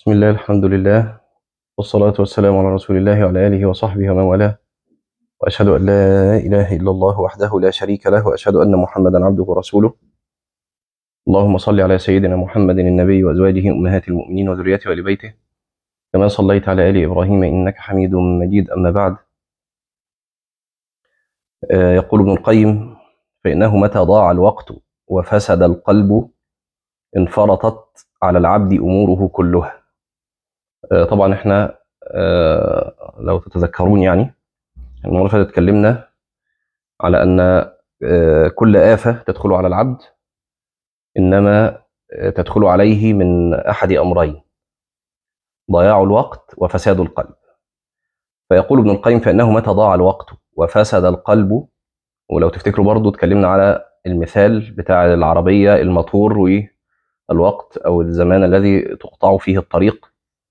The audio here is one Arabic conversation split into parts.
بسم الله الحمد لله والصلاة والسلام على رسول الله وعلى آله وصحبه ومن والاه، وأشهد أن لا إله إلا الله وحده لا شريك له، وأشهد أن محمدا عبده ورسوله. اللهم صل على سيدنا محمد النبي وأزواجه أمهات المؤمنين وذريته وآل بيته كما صليت على آل إبراهيم إنك حميد مجيد. أما بعد، يقول ابن القيم: فإنه متى ضاع الوقت وفسد القلب انفرطت على العبد أموره كلها. طبعا احنا لو تتذكرون يعني المرة اللي فاتت اتكلمنا على أن كل آفة تدخل على العبد إنما تدخل عليه من أحد أمرين: ضياع الوقت وفساد القلب. فيقول ابن القيم: فإنه متى ضاع الوقت وفسد القلب. ولو تفتكروا برضو اتكلمنا على المثال بتاع العربية، الموتور والوقت أو الزمان الذي تقطع فيه الطريق.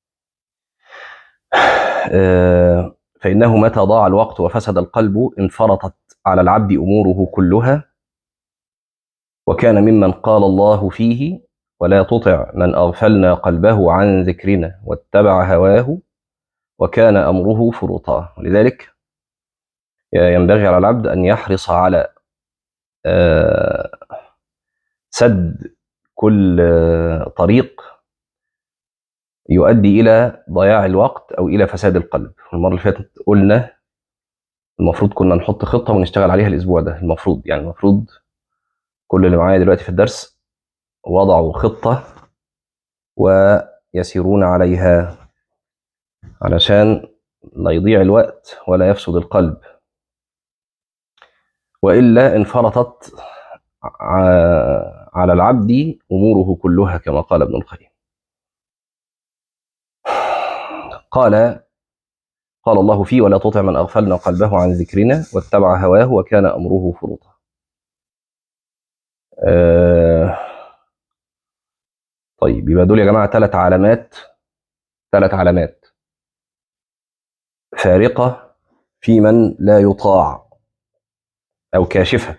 فإنه متى ضاع الوقت وفسد القلب انفرطت على العبد أموره كلها، وكان ممن قال الله فيه: ولا تطع من أغفلنا قلبه عن ذكرنا واتبع هواه وكان أمره فرطا. لذلك ينبغي على العبد أن يحرص على سد كل طريق يؤدي إلى ضياع الوقت أو إلى فساد القلب. المرة اللي فاتت قلنا المفروض كنا نحط خطة ونشتغل عليها الأسبوع ده. المفروض كل اللي معايا دلوقتي في الدرس وضعوا خطة ويسيرون عليها علشان لا يضيع الوقت ولا يفسد القلب، وإلا انفرطت على العبد أموره كلها كما قال ابن القيم. قال الله فيه: ولا تطع من أغفلنا قلبه عن ذكرنا واتبع هواه وكان أمره فرطا. طيب، يبقى دول يا جماعة ثلاث علامات فارقة في من لا يطاع، أو كاشفة: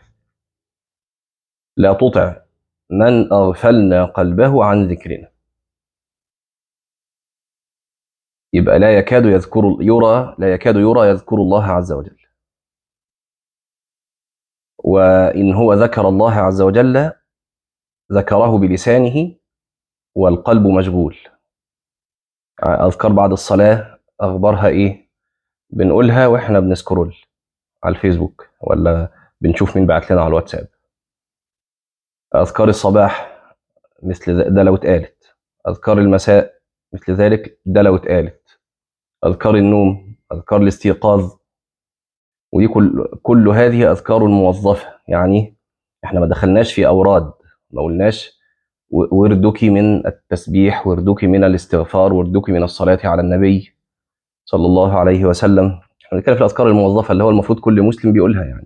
لا تطع من أغفلنا قلبه عن ذكرنا. يبقى لا يكاد يرى يذكر الله عز وجل، وإن هو ذكر الله عز وجل ذكره بلسانه والقلب مشغول. أذكار بعد الصلاة أخبارها إيه؟ بنقولها وإحنا بنسكرول على الفيسبوك، ولا بنشوف مين بعت لنا على الواتساب. أذكار الصباح مثل ده لو اتقالت، أذكار المساء مثل ذلك ده لو اتقالت، أذكار النوم، أذكار الاستيقاظ، ودي كل هذه أذكار موظفة. يعني إحنا ما دخلناش في أوراد، ما قلناش وردك من التسبيح، وردك من الاستغفار، وردك من الصلاة على النبي صلى الله عليه وسلم. احنا بنتكلم في الأذكار الموظفة اللي هو المفروض كل مسلم بيقولها يعني.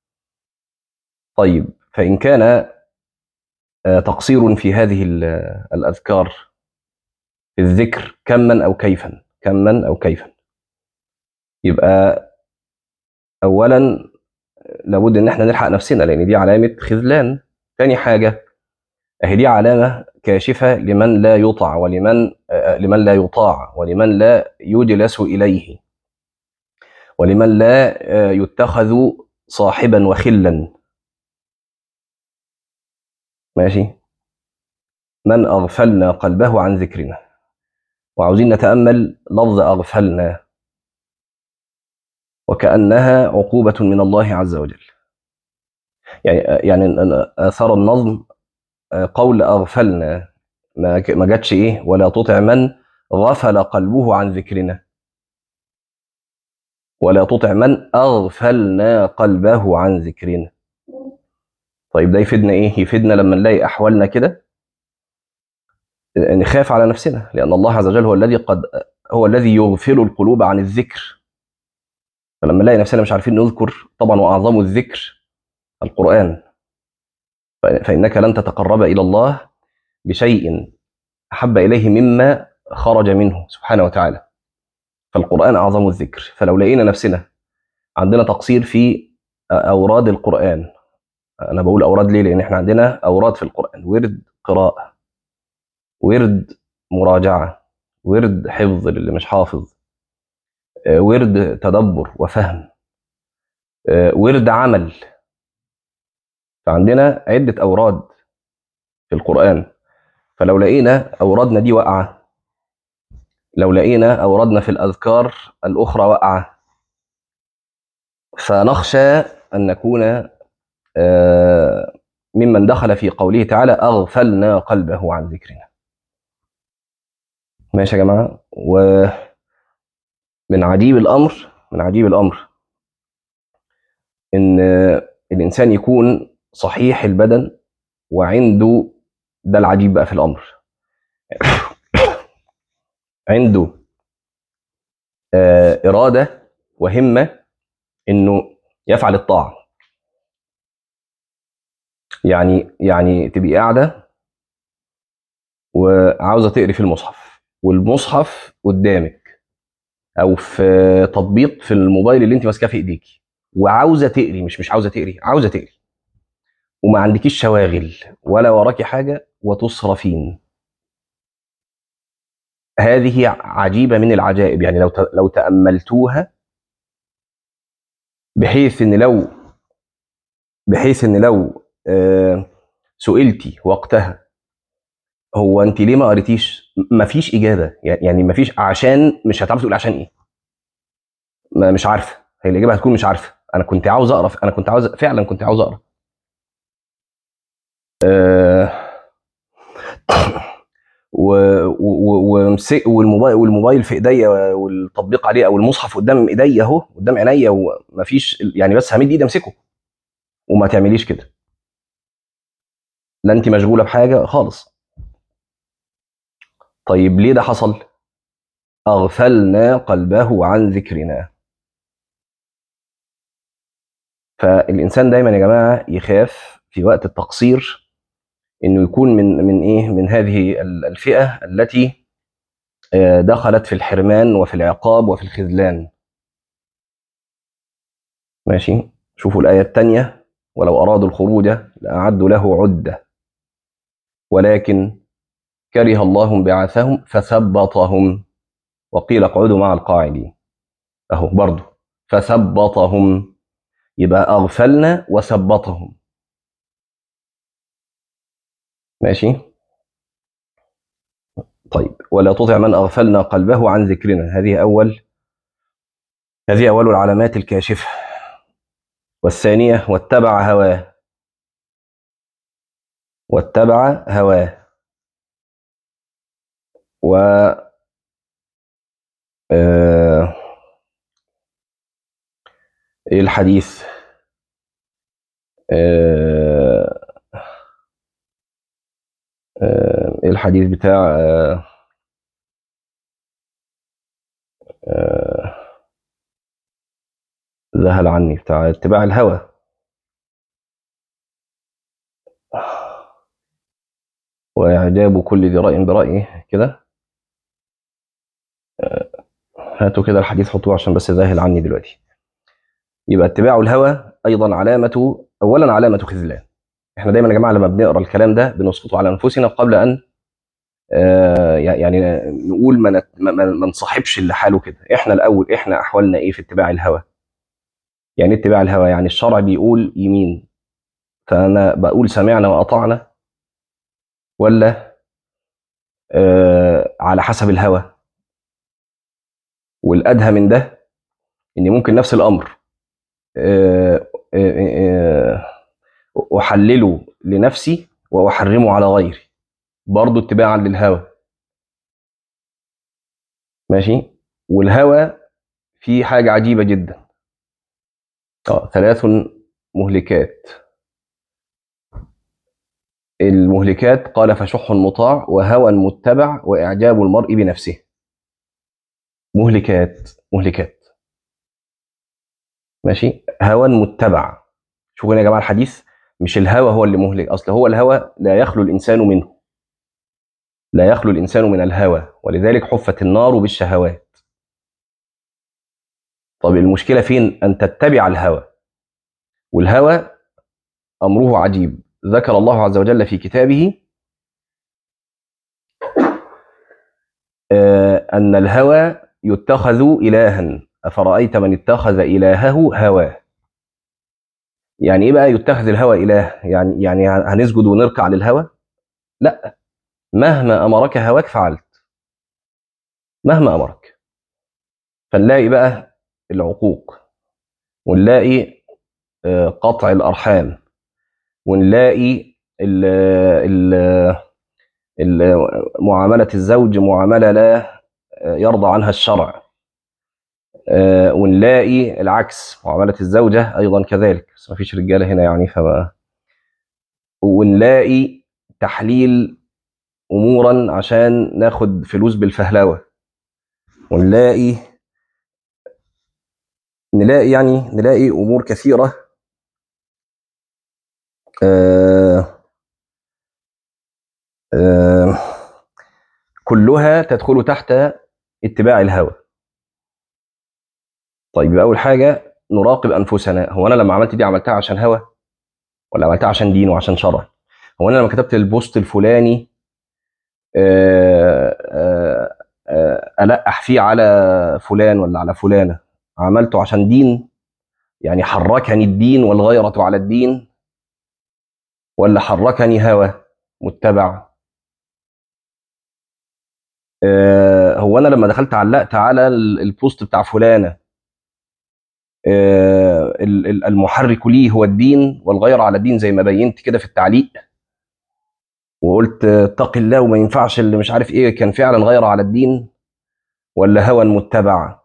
طيب، فإن كان تقصير في هذه الأذكار في الذكر كما أو كيفا، يبقى أولا لابد إن احنا نلحق نفسنا، لأن دي علامة خذلان. تاني حاجة، أهي دي علامة كاشفة لمن لا يطاع لمن لا يطاع ولمن لا يجلس إليه، ولمن لا يتخذ صاحبا وخلا. ماشي؟ من أغفلنا قلبه عن ذكرنا. وعاوزين نتأمل لفظ أغفلنا، وكأنها عقوبة من الله عز وجل. يعني آثار النظم قول أغفلنا، ما جاتش إيه ولا تطع من غفل قلبه عن ذكرنا، ولا تطع من أغفلنا قلبه عن ذكرنا. طيب، ده يفيدنا إيه؟ يفيدنا لما نلاقي أحوالنا كده نخاف على نفسنا، لأن الله عز وجل هو الذي يغفل القلوب عن الذكر. فلما نلاقي نفسنا مش عارفين نذكر، طبعا وأعظم الذكر القرآن، فإنك لن تتقرب إلى الله بشيء أحب إليه مما خرج منه سبحانه وتعالى. فالقرآن أعظم الذكر. فلو لقينا نفسنا عندنا تقصير في أوراد القرآن، أنا بقول أوراد ليه؟ لأن إحنا عندنا أوراد في القرآن: ورد قراءة، ورد مراجعة، ورد حفظ للي مش حافظ، ورد تدبر وفهم، ورد عمل. فعندنا عدة أوراد في القرآن. فلو لقينا أورادنا دي واقعة، لو لقينا أورادنا في الأذكار الأخرى واقعة، فنخشى أن نكون ممن دخل في قوله تعالى أغفلنا قلبه عن ذكرنا. ماشي يا جماعة. ومن عجيب الأمر، من عجيب الأمر إن الإنسان يكون صحيح البدن وعنده، ده العجيب بقى في الأمر، عنده إرادة وهمة إنه يفعل الطاعة. يعني تبقي قاعدة وعاوزة تقري في المصحف، والمصحف قدامك أو في تطبيق في الموبايل اللي أنت ماسكاه في إيديكي، وعاوزة تقري، مش عاوزة تقري، عاوزة تقري، وما عندكيش شواغل ولا وراكي حاجة وتصرفين. هذه عجيبة من العجائب. يعني لو تأملتوها، بحيث ان لو بحيث ان لو سئلتي وقتها هو انت ليه ما قريتيش، مفيش اجابه. يعني مفيش، عشان مش هتعرفي تقول عشان ايه. مش عارفه. هي الاجابه هتكون مش عارفه. انا كنت عاوز اقرا، انا كنت عاوز، فعلا كنت عاوز اقرا. آه، والموبايل في ايديا والتطبيق عليه او المصحف قدام ايديا اهو، قدام عينيا، ومفيش يعني، بس همد ايدي امسكه. وما تعمليش كده. لا انت مشغوله بحاجه خالص. طيب ليه ده حصل؟ اغفلنا قلبه عن ذكرنا. فالانسان دايما يا جماعه يخاف في وقت التقصير انه يكون من ايه، من هذه الفئه التي دخلت في الحرمان وفي العقاب وفي الخذلان. ماشي. شوفوا الايه الثانيه: ولو ارادوا الخروج لاعدوا له عده ولكن كره الله بعثهم فثبطهم وقيل اقعدوا مع القاعدين. اهو برضه فثبطهم، يبقى اغفلنا وثبطهم. ماشي. طيب ولا تطع من اغفلنا قلبه عن ذكرنا، هذه اول العلامات الكاشفه. والثانيه واتبع هواه، واتبع هواه. و آه، ايه الحديث؟ آه، ايه الحديث بتاع آه، ذهل عني، بتاع اتباع الهوى. واعجاب كل ذي راي برايه كده. هاتوا كده الحديث، حطوه عشان بس ذاهل عني دلوقتي. يبقى اتباع الهوى ايضا اولا علامه خذلان. احنا دايما يا جماعه لما بنقرا الكلام ده بنسقطه على انفسنا قبل ان يعني نقول ما نصاحبش اللي حاله كده. احنا الاول، احنا احوالنا ايه في اتباع الهوى؟ يعني اتباع الهوى يعني الشرع بيقول يمين، فانا بقول سمعنا واطعنا، ولا على حسب الهوى؟ والادهى من ده ان ممكن نفس الامر آه، آه، احلله لنفسي واحرمه على غيري، برضه اتباعا للهوى. ماشي. والهوى فيه حاجه عجيبه جدا. ثلاث مهلكات. المهلكات قال فشح مطاع وهوى متبع واعجاب المرء بنفسه. مهلكات، مهلكات. ماشي. هوى متبع. شوفوا هنا يا جماعه الحديث، مش الهوى هو اللي مهلك، اصل هو الهوى لا يخلو الانسان منه، لا يخلو الانسان من الهوى، ولذلك حفت النار بالشهوات. طب المشكله فين؟ ان تتبع الهوى. والهوى امره عجيب. ذكر الله عز وجل في كتابه أن الهوى يتخذ إلها، أفرأيت من اتخذ إلهه هواه. يعني إيه بقى يتخذ الهوى إله؟ يعني هنسجد ونركع للهوى؟ لا، مهما أمرك هواك فعلت، مهما أمرك. فنلاقي بقى العقوق، ونلاقي قطع الأرحام، ونلاقي معاملة الزوج معاملة لا يرضى عنها الشرع، ونلاقي العكس، معاملة الزوجة أيضا كذلك، بس ما فيش رجالة هنا يعني فما. ونلاقي تحليل أمورا عشان ناخد فلوس بالفهلوة، ونلاقي نلاقي أمور كثيرة آه، آه، كلها تدخل تحت اتباع الهوى. طيب يبقى أول حاجة نراقب أنفسنا، هو أنا لما عملت دي عملتها عشان هوى ولا عملتها عشان دين وعشان شرع؟ هو أنا لما كتبت البوست الفلاني ألقح فيه على فلان ولا على فلانة، عملته عشان دين؟ يعني حركني الدين والغيرة على الدين، ولا حركني هوى متبع؟ هو أنا لما دخلت علقت على البوست بتاع فلانة، المحرك ليه هو الدين والغيرة على الدين زي ما بينت كده في التعليق، وقلت اتق الله وما ينفعش اللي مش عارف ايه، كان فعلا غيرة على الدين ولا هوى متبع؟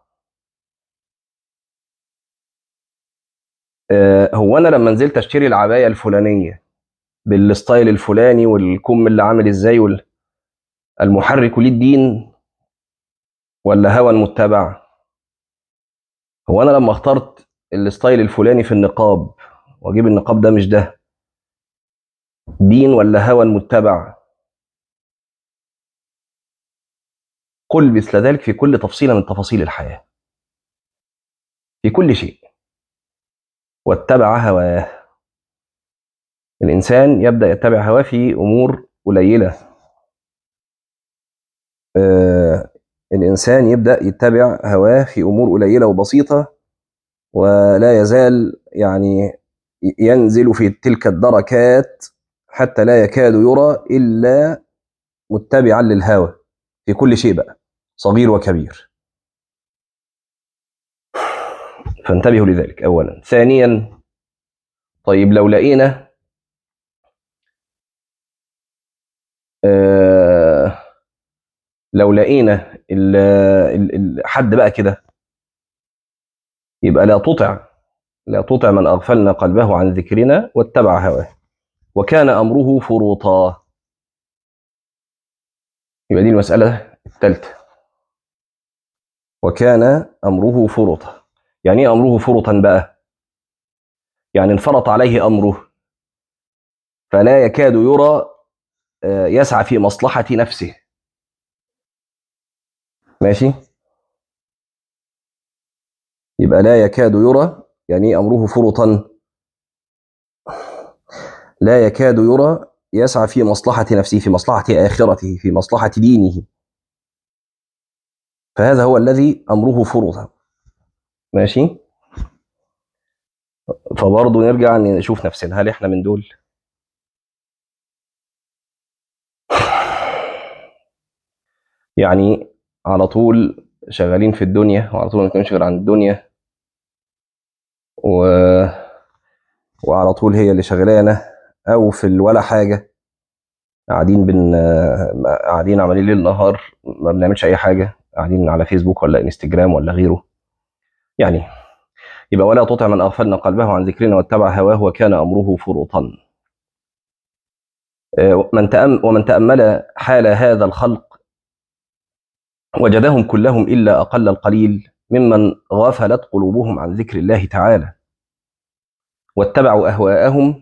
هو انا لما نزلت اشتري العباية الفلانية بالستايل الفلاني والكم اللي عامل ازاي المحرك ليه الدين ولا هوى متبع؟ هو انا لما اخترت الستايل الفلاني في النقاب واجيب النقاب ده، مش ده دين ولا هوى متبع؟ قل مثل ذلك في كل تفصيلة من تفاصيل الحياة، في كل شيء. واتبع هواه، الإنسان يبدأ يتبع هواه في أمور قليلة. الإنسان يبدأ يتبع هواه في أمور قليلة وبسيطة، ولا يزال يعني ينزل في تلك الدركات حتى لا يكاد يرى إلا متبعا للهوى في كل شيء بقى، صغير وكبير. فانتبهوا لذلك أولا. ثانيا، طيب لو لقينا لو لقينا حد بقى كده، يبقى لا تطع من أغفلنا قلبه عن ذكرنا واتبع هواه وكان أمره فرطا. يبقى دي المسألة الثالثة، وكان أمره فرطا. يعني إيه أمره فرطا بقى؟ يعني انفرط عليه أمره فلا يكاد يرى، يسعى في مصلحة نفسه. ماشي؟ يبقى لا يكاد يرى، يعني إيه أمره فرطا؟ لا يكاد يرى يسعى في مصلحة نفسه، في مصلحة آخرته، في مصلحة دينه، فهذا هو الذي أمره فرطا. ماشي؟ فبرضه نرجع نشوف نفسنا، هل إحنا من دول؟ يعني على طول شغالين في الدنيا، وعلى طول ما نكونش غير عن الدنيا، و... وعلى طول هي اللي شغلانة، أو في ولا حاجة، قاعدين قاعدين عمالين ليل نهار ما بنعملش أي حاجة، قاعدين على فيسبوك ولا انستجرام ولا غيره. يعني يبقى ولا تطع من أغفلنا قلبه عن ذكرنا واتبع هواه وكان أمره فرطا. ومن تأمل حال هذا الخلق وجدهم كلهم إلا أقل القليل ممن غفلت قلوبهم عن ذكر الله تعالى واتبعوا أهواءهم،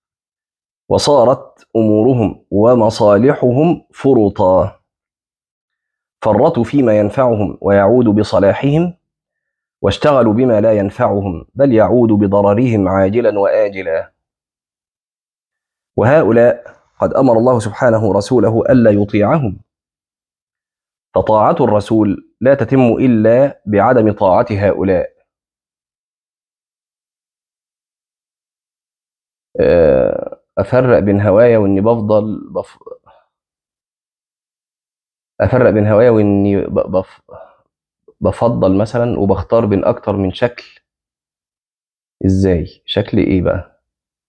وصارت أمورهم ومصالحهم فرطا، فرطوا فيما ينفعهم ويعود بصلاحهم، واشتغلوا بما لا ينفعهم بل يعود بضررهم عاجلا وآجلا. وهؤلاء قد أمر الله سبحانه رسوله ألا يطيعهم، فطاعة الرسول لا تتم إلا بعدم طاعة هؤلاء. أفرق بين هوايا وإني أفرق بين هوايا وإني بفضل مثلا وبختار بين أكتر من شكل. إزاي؟ شكل إيه بقى؟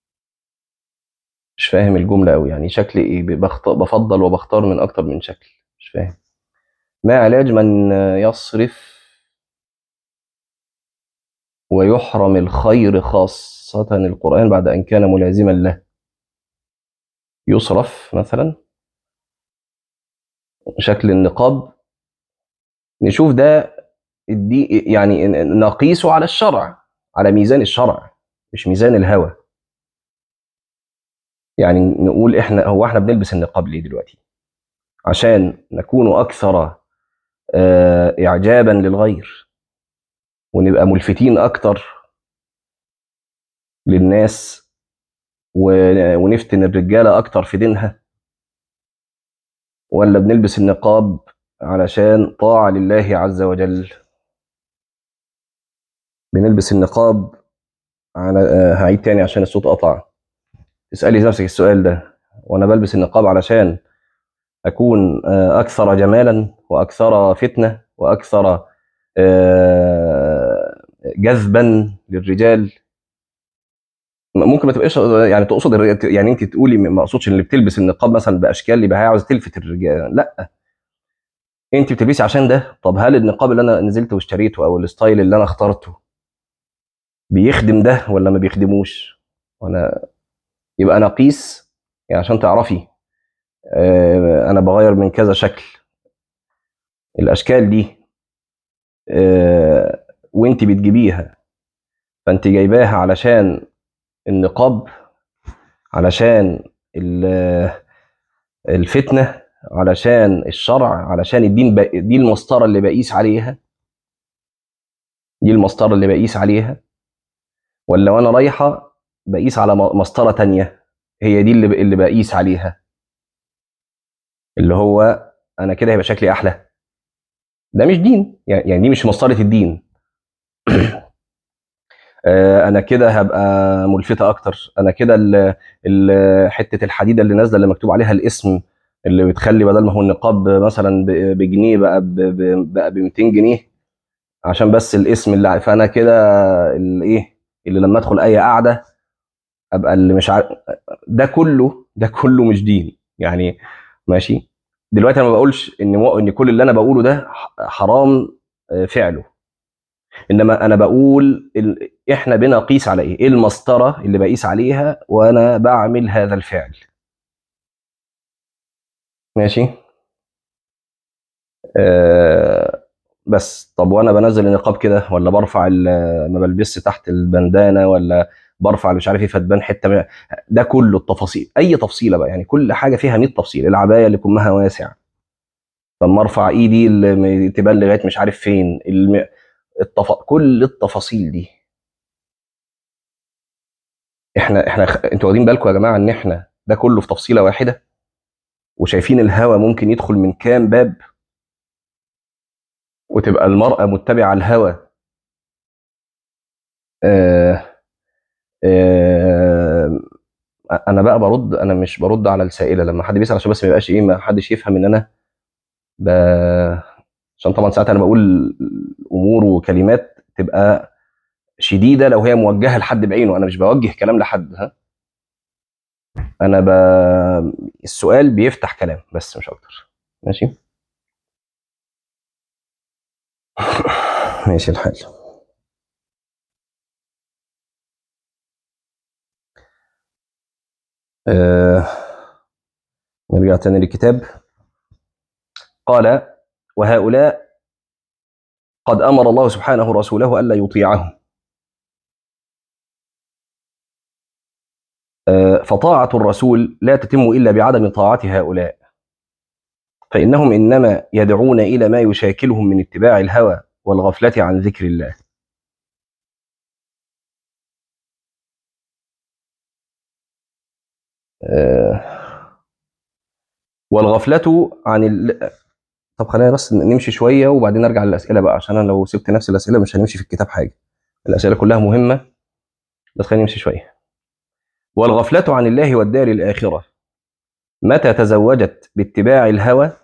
مش فاهم الجملة أوي، يعني شكل إيه؟ بفضل وبختار من أكتر من شكل، مش فاهم. ما علاج من يصرف ويحرم الخير خاصة القرآن بعد أن كان ملازما له؟ يصرف مثلا شكل النقاب، نشوف ده يعني نقيسه على الشرع، على ميزان الشرع مش ميزان الهوى. يعني نقول احنا بنلبس النقاب ليه دلوقتي؟ عشان نكون اكثر اعجابا للغير، ونبقى ملفتين اكتر للناس، ونفتن الرجاله اكتر في دينها؟ ولا بنلبس النقاب علشان طاعه لله عز وجل؟ بنلبس النقاب على هعيد تاني عشان الصوت قطع. اسالي نفسك السؤال ده: وانا بلبس النقاب علشان أكون أكثر جمالا وأكثر فتنة وأكثر جذبا للرجال؟ ممكن ما تبقاش يعني تقصد يعني انت تقولي ما اقصدش ان اللي بتلبس النقاب مثلا باشكال اللي بقى عاوز تلفت الرجال، لا. انت بتلبسي عشان ده. طب هل النقاب اللي انا نزلت واشتريته او الستايل اللي انا اخترته بيخدم ده ولا ما بيخدموش؟ وانا يبقى انا اقيس، يعني عشان تعرفي انا بغير من كذا شكل. الاشكال دي وانت بتجيبيها، فانت جايباها علشان النقاب، علشان الفتنة، علشان الشرع، علشان الدين، دي المسطرة اللي بقيس عليها، دي المسطرة اللي بقيس عليها؟ ولا وانا رايحة بقيس على مسطرة تانية هي دي اللي بقيس عليها، اللي هو انا كده هيبقى شكلي احلى؟ ده مش دين، يعني دي مش مسطرة الدين. انا كده هبقى ملفتة اكتر، انا كده حتة الحديدة اللي نازلة اللي مكتوب عليها الاسم، اللي بتخلي بدل ما هو النقاب مثلا بجنيه بقى بقى ب 200 جنيه عشان بس الاسم اللي فانا كده الايه اللي لما ادخل اي قعده ابقى اللي مش عارف. ده كله مش دين يعني. ماشي. دلوقتي انا ما بقولش ان كل اللي انا بقوله ده حرام فعله، انما انا بقول احنا بنقيس على ايه المسطره اللي بقيس عليها وانا بعمل هذا الفعل. ماشي. بس طب وانا بنزل النقاب كده ولا برفع ما بلبسش تحت البندانه، ولا برفع اللي مش عارف ايه فتبان حته ده كله التفاصيل، اي تفصيله بقى، يعني كل حاجه فيها 100 تفصيل. العبايه اللي كمها واسع، لما ارفع ايدي اللي تبان لغايه مش عارف فين كل التفاصيل دي. انتوا واخدين بالكم يا جماعه ان احنا ده كله في تفصيله واحده، وشايفين الهوى ممكن يدخل من كام باب، وتبقى المرأة متبعة الهوى. آه آه انا بقى برد، انا مش برد على السائله لما حد بيسال عشان بس ما يبقاش ايه، ما حدش يفهم ان انا ب... عشان طبعا ساعات انا بقول امور وكلمات تبقى شديده لو هي موجهه لحد بعينه، انا مش بوجه كلام لحد، ها. انا السؤال بيفتح كلام بس مش اكتر. ماشي. ماشي الحال. آه... نرجع تاني للكتاب. قال: وهؤلاء قد امر الله سبحانه رسوله الا يطيعهم، فطاعه الرسول لا تتم الا بعدم طاعه هؤلاء، فإنهم إنما يدعون إلى ما يشاكلهم من اتباع الهوى والغفلة عن ذكر الله. والغفلة عن طب خلينا بس نمشي شويه وبعدين نرجع للاسئله بقى، عشان انا لو سبت نفس الاسئله مش هنمشي في الكتاب حاجه. الاسئله كلها مهمه، بس خلينا نمشي شويه. والغفله عن الله والدار الاخره متى تزوجت باتباع الهوى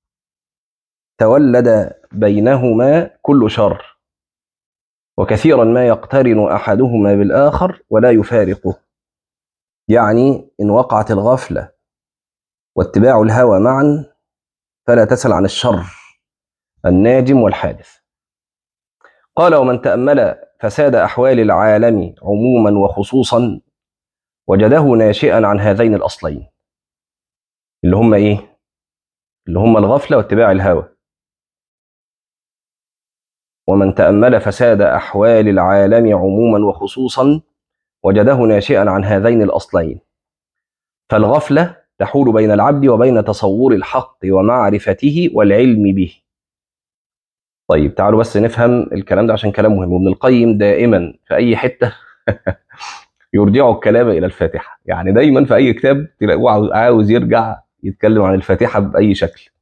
تولد بينهما كل شر، وكثيرا ما يقترن احدهما بالاخر ولا يفارقه. يعني ان وقعت الغفله واتباع الهوى معا فلا تسل عن الشر الناجم والحادث. قال: ومن تأمل فساد أحوال العالم عموما وخصوصا وجده ناشئا عن هذين الأصلين، اللي هم إيه؟ اللي هم الغفلة واتباع الهوى. ومن تأمل فساد أحوال العالم عموما وخصوصا وجده ناشئا عن هذين الأصلين، فالغفلة تحول بين العبد وبين تصور الحق ومعرفته والعلم به. طيب تعالوا بس نفهم الكلام ده عشان كلام مهم. وابن القيم دائما في أي حتة يرجع الكلام إلى الفاتحة، يعني دايما في أي كتاب تلاقوه عاوز يرجع يتكلم عن الفاتحة بأي شكل.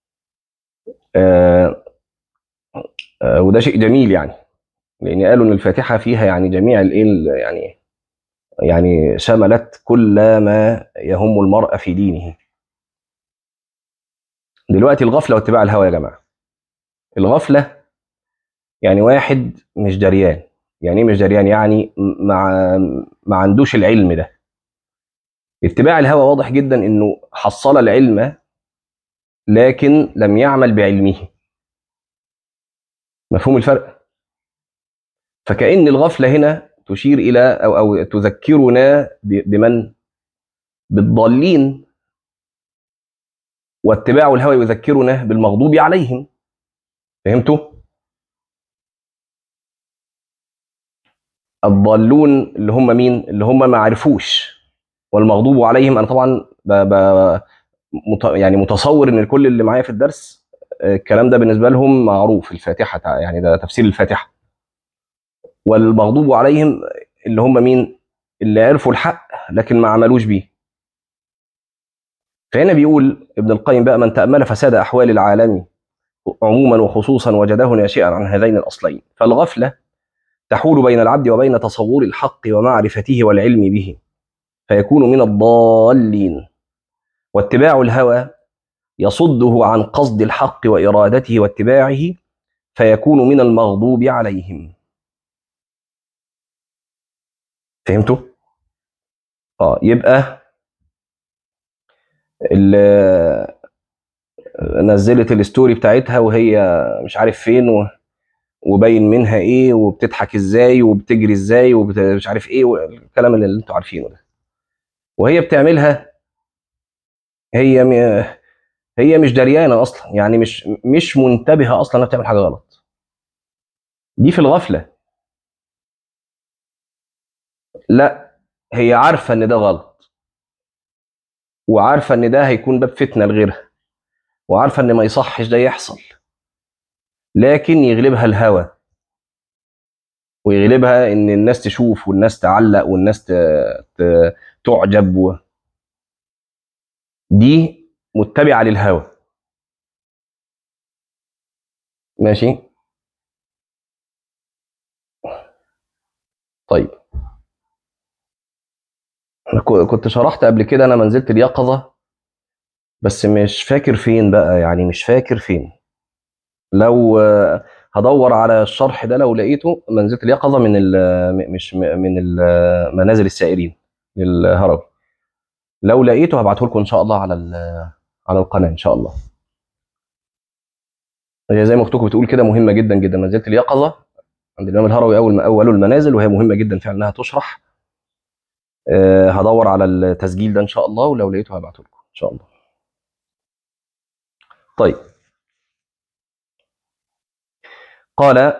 آه وده شيء جميل يعني، لأن قالوا إن الفاتحة فيها يعني جميع يعني شملت كل ما يهم المرء في دينه. دلوقتي الغفلة واتباع الهوى يا جماعة. الغفلة يعني واحد مش دريان. يعني ايه مش دريان؟ يعني ما عندوش العلم ده. اتباع الهوى واضح جدا انه حصل العلم لكن لم يعمل بعلمه. مفهوم الفرق؟ فكأن الغفلة هنا تشير إلى أو تذكرنا بمن؟ بالضالين. واتباع الهوى يذكرنا بالمغضوب عليهم. فهمتوا؟ الضالون اللي هم مين؟ اللي هم ما عرفوش. والمغضوب عليهم أنا طبعا يعني متصور إن كل اللي معايا في الدرس الكلام ده بالنسبة لهم معروف. الفاتحة يعني ده تفسير الفاتحة. والمغضوب عليهم اللي هم مين؟ اللي عرفوا الحق لكن ما عملوش بيه. فهنا بيقول ابن القيم بقى: من تأمل فساد أحوال العالم عموما وخصوصا وجده ناشئا عن هذين الأصلين، فالغفلة تحول بين العبد وبين تصور الحق ومعرفته والعلم به فيكون من الضالين، واتباع الهوى يصده عن قصد الحق وإرادته واتباعه فيكون من المغضوب عليهم. فهمتوا؟ يبقى نزلت الستوري بتاعتها وهي مش عارف فين وباين منها ايه وبتضحك ازاي وبتجري ازاي ومش عارف ايه والكلام اللي انتوا عارفينه ده، وهي بتعملها. هي هي مش دريانه اصلا، يعني مش منتبهه اصلا انها بتعمل حاجه غلط. دي في الغفله. لا، هي عارفه ان ده غلط، وعارفه ان ده هيكون باب فتنه لغيرها، وعارفه ان ما يصحش ده يحصل، لكن يغلبها الهوى ويغلبها ان الناس تشوف والناس تعلق والناس تعجب دي متبعه للهوى. ماشي. طيب أنا كنت شرحت قبل كده انا منزلة اليقظة، بس مش فاكر فين بقى، يعني مش فاكر فين. لو هدور على الشرح ده لو لقيته. منزلة اليقظة من مش من منازل السائرين للهروي. لو لقيته هبعته لكم ان شاء الله على القناة ان شاء الله. هي زي ما اختكم بتقول كده مهمة جدا جدا منزلة اليقظة عند الامام الهروي، اول المنازل، وهي مهمة جدا فعلا انها تشرح. هدور على التسجيل ده ان شاء الله، ولو لقيته هبعته لكم ان شاء الله. طيب قال: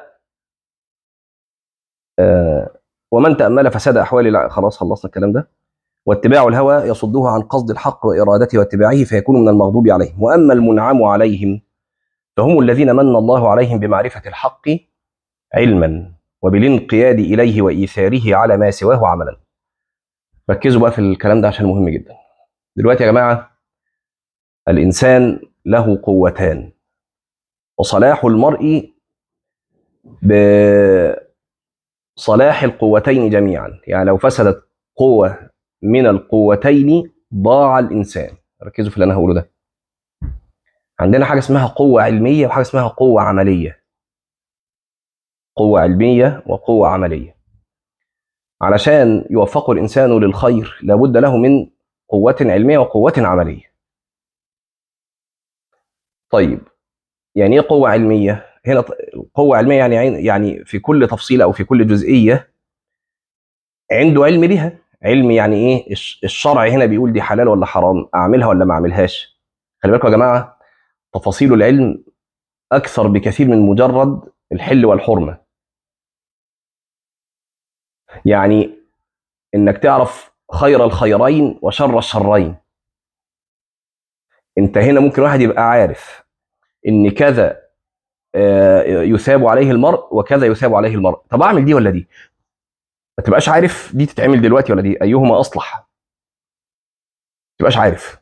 ومن تأمل فساد أحوال خلاص خلصنا الكلام ده. واتباع الهوى يصده عن قصد الحق وإرادته واتباعه فيكون من المغضوب عليهم. وأما المنعم عليهم فهم الذين من الله عليهم بمعرفة الحق علما وبالانقياد إليه وإيثاره على ما سواه عملا. ركزوا بقى في الكلام ده عشان مهم جدا. دلوقتي يا جماعة الإنسان له قوتان. وصلاح المرء بصلاح القوتين جميعا. يعني لو فسدت قوة من القوتين ضاع الإنسان. ركزوا في اللي أنا هقوله ده. عندنا حاجة اسمها قوة علمية وحاجة اسمها قوة عملية. قوة علمية وقوة عملية. علشان يوفق الإنسان للخير لابد له من قوة علمية وقوة عملية. طيب يعني ايه قوة علمية؟ هنا قوة علمية يعني في كل تفصيلة أو في كل جزئية عنده علم ليها. علم يعني ايه؟ الشرع هنا بيقول دي حلال ولا حرام، اعملها ولا ما اعملهاش. خلي بالكم يا جماعة، تفاصيل العلم أكثر بكثير من مجرد الحل والحرمة. يعني إنك تعرف خير الخيرين وشر الشرين. أنت هنا ممكن واحد يبقى عارف إن كذا يثاب عليه المرء وكذا يثاب عليه المرء، طب أعمل دي ولا دي؟ ما تبقاش عارف دي تتعمل دلوقتي ولا دي، أيهما أصلح؟ ما تبقاش عارف.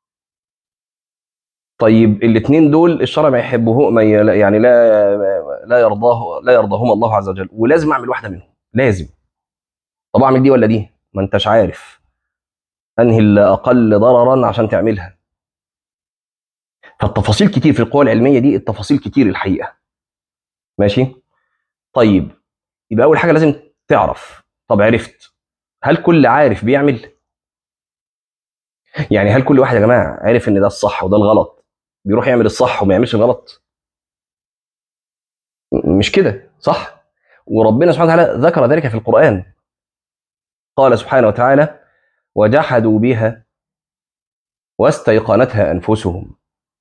طيب الاثنين دول الشرع ما يحبه، ما ي- يعني لا يرضاهما الله عز وجل، ولازم أعمل واحدة منهم لازم. طب أعمل دي ولا دي؟ ما أنتش عارف انهي اللي اقل ضررا عشان تعملها. فالتفاصيل كتير في القوى العلميه دي، التفاصيل كتير الحقيقه. ماشي. طيب يبقى اول حاجه لازم تعرف. طب عرفت، هل كل عارف بيعمل؟ يعني هل كل واحد يا جماعه عارف ان ده الصح وده الغلط بيروح يعمل الصح وما يعملش الغلط؟ مش كده صح؟ وربنا سبحانه وتعالى ذكر ذلك في القران. قال سبحانه وتعالى: وجحدوا بها واستيقنتها انفسهم.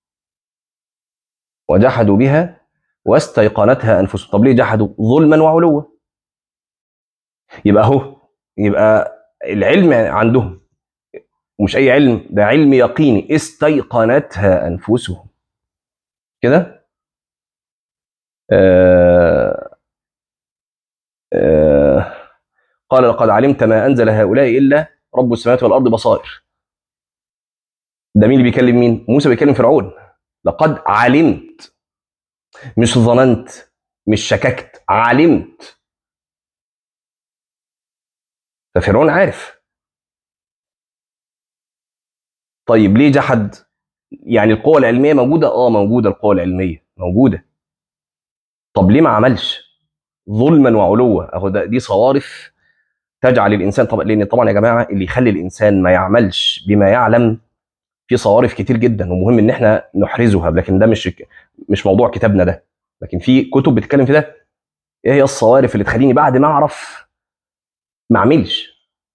وجحدوا بها واستيقنتها انفسهم. طب ليه جحدوا؟ ظلما وعلوا. يبقى اهو، يبقى العلم عندهم، ومش اي علم، ده علم يقيني استيقنتها انفسهم كده. آه آه قال: لقد علمت ما انزل هؤلاء الا رب السماوات والارض بصائر. ده مين اللي بيكلم مين؟ موسى بيكلم فرعون. لقد علمت، مش ظننت، مش شككت، علمت. ففرعون عارف. طيب ليه جحد؟ يعني القوة العلمية موجودة، موجودة، القوة العلمية موجودة. طب ليه ما عملش؟ ظلما وعلوا. اهو دي صوارف تجعل الانسان، طبعا لان طبعا يا جماعه اللي يخلي الانسان ما يعملش بما يعلم في صوارف كتير جدا، ومهم ان احنا نحرزها، لكن ده مش موضوع كتابنا ده. لكن في كتب بتتكلم في ده. ايه هي الصوارف اللي تخليني بعد ما اعرف ما اعملش؟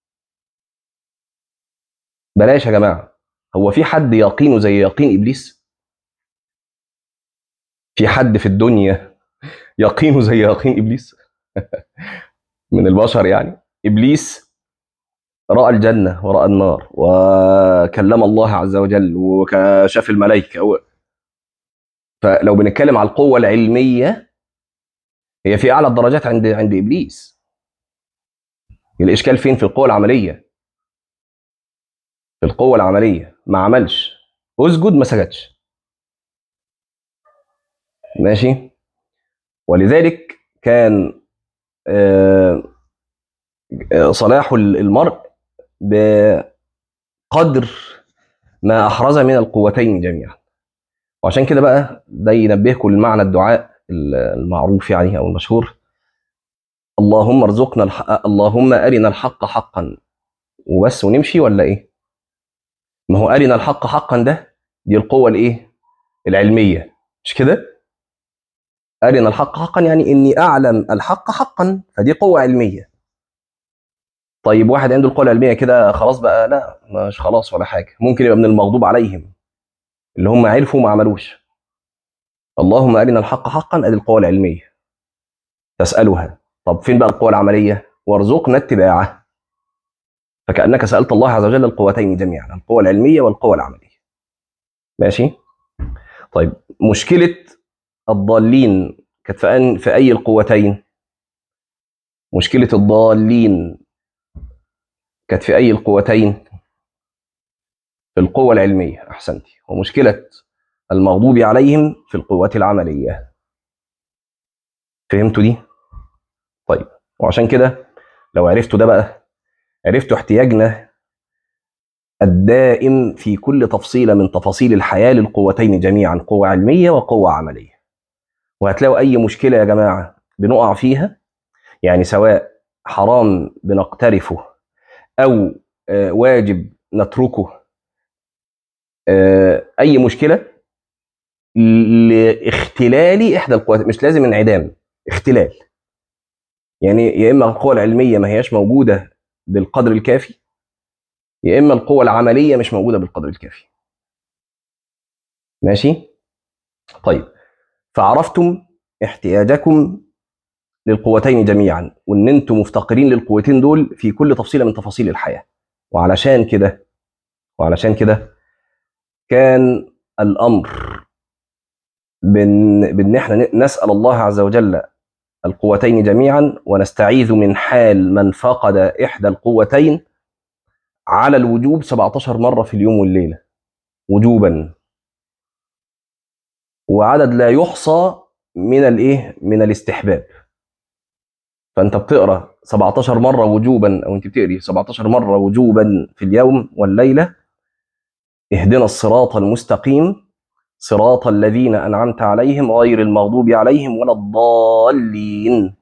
بلاش يا جماعه. هو في حد يقينه زي يقين ابليس؟ في حد في الدنيا يقينه زي يقين ابليس من البشر؟ يعني ابليس راى الجنه وراى النار وكلم الله عز وجل وشاف الملائكه. فلو بنتكلم على القوه العلميه، هي في اعلى الدرجات عند ابليس. الاشكال فين؟ في القوه العمليه. في القوه العمليه ما عملش. اسجد ما سجدش. ماشي. ولذلك كان آه، صلاح المرء بقدر ما احرز من القوتين جميعا. وعشان كده بقى ده ينبهكم لمعنى الدعاء المعروف يعني او المشهور: اللهم ارزقنا اللهم ارنا الحق حقا. وبس ونمشي ولا ايه؟ ما هو ارنا الحق حقا ده، دي القوه الايه؟ العلميه. مش كده؟ ارنا الحق حقا يعني اني اعلم الحق حقا، فدي قوه علميه. طيب واحد عنده القوه العلميه كده خلاص بقى؟ لا، مش خلاص ولا حاجه، ممكن يبقى من المغضوب عليهم، اللي هم عرفوا وما عملوش. اللهم ارنا الحق حقا، ادي القوه العلميه تسالها. طب فين بقى القوه العمليه؟ وارزقنا اتباعه. فكانك سالت الله عز وجل القوتين جميعا، القوه العلميه والقوه العمليه. ماشي. طيب مشكله الضالين كانت في اي القوتين؟ مشكله الضالين كانت في اي القوتين؟ في القوه العلميه. احسنتي. ومشكله المغضوب عليهم في القوة العملية. فهمتوا دي؟ طيب، وعشان كده لو عرفتوا ده بقى، عرفتوا احتياجنا الدائم في كل تفصيلة من تفاصيل الحياة للقوتين جميعا، قوة علمية وقوة عملية. وهتلاقوا أي مشكلة يا جماعة بنقع فيها، يعني سواء حرام بنقترفه أو واجب نتركه، أي مشكلة لاختلال إحدى القوات، مش لازم انعدام، اختلال. يعني يا إما القوة العلمية ما هياش موجودة بالقدر الكافي، يا إما القوة العملية مش موجودة بالقدر الكافي. ماشي؟ طيب، فعرفتم احتياجكم للقوتين جميعا، وان انتم مفتقرين للقوتين دول في كل تفصيله من تفاصيل الحياه. وعلشان كده كان الامر بان احنا نسال الله عز وجل القوتين جميعا، ونستعيذ من حال من فقد احدى القوتين على الوجوب 17 مره في اليوم والليله، وجوبا، وعدد لا يحصى من الاستحباب. فانت بتقرا 17 مره وجوبا، او انت بتقري 17 مره وجوبا في اليوم والليله: اهدنا الصراط المستقيم صراط الذين انعمت عليهم غير المغضوب عليهم ولا الضالين.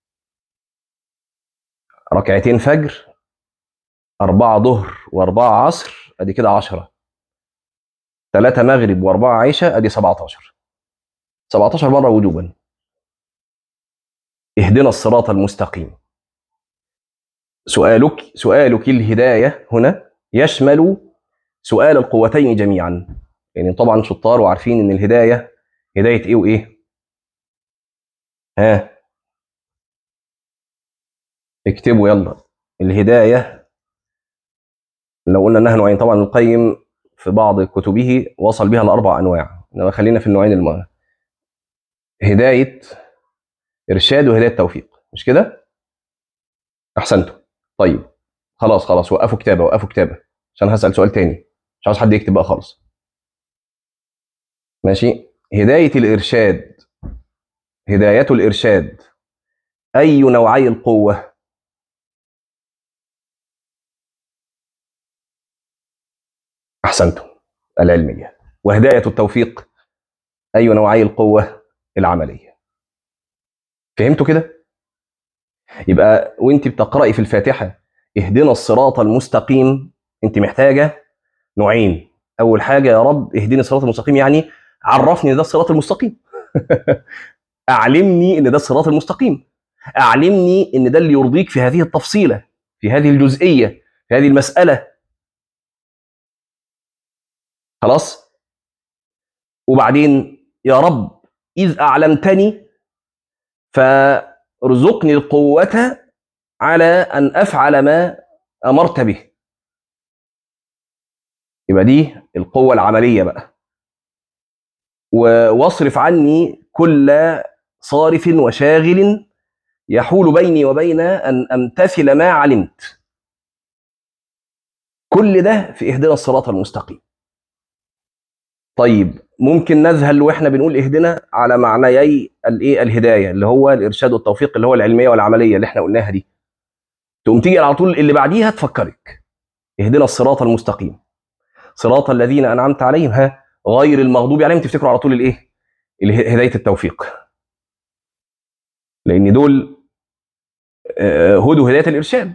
ركعتين فجر، 4 ظهر و4 عصر، ادي كده 10. 3 مغرب و4 عشاء، ادي 17. 17 مره وجوبا. اهدنا الصراط المستقيم. سؤالك الهدايه هنا يشمل سؤال القوتين جميعا. يعني طبعا شطار وعارفين ان الهدايه هدايه ايه وايه. ها، اكتبوا يلا. الهدايه لو قلنا انها نوعين، طبعا القيم في بعض كتبه وصل بها لاربع انواع، انما خلينا في النوعين هدايه ارشاد وهدايه توفيق، مش كده؟ احسنتم. طيب، خلاص خلاص، وقفوا كتابه وقفوا كتابه، عشان هسال سؤال تاني، مش عاوز حد يكتب بقى خالص. ماشي. هدايه الارشاد، هدايه الارشاد اي نوعي القوه؟ احسنتم، العلميه. وهدايه التوفيق اي نوعي القوه؟ العمليه. فهمتوا كده؟ يبقى وانت بتقرأي في الفاتحة اهدنا الصراط المستقيم، انت محتاجة نوعين. اول حاجة يا رب اهدني الصراط المستقيم، يعني عرفني ان ده الصراط المستقيم. اعلمني ان ده الصراط المستقيم. اعلمني ان ده اللي يرضيك في هذه التفصيلة، في هذه الجزئية، في هذه المسألة. خلاص. وبعدين يا رب إذ أعلمتني فارزقني القوة على أن أفعل ما أمرت به. يبقى دي القوة العملية بقى. واصرف عني كل صارف وشاغل يحول بيني وبين أن أمتثل ما علمت. كل ده في اهدنا الصراط المستقيم. طيب، ممكن نذهل واحنا بنقول اهدنا على معنيي الهدايه، اللي هو الارشاد والتوفيق، اللي هو العلميه والعمليه اللي احنا قلناها دي. تقوم تيجي على طول اللي بعديها تفكرك اهدنا الصراط المستقيم صراط الذين انعمت عليهم، غير المغضوب عليهم، تفتكروا على طول هدايه التوفيق، لان دول هدوا هدايه الارشاد.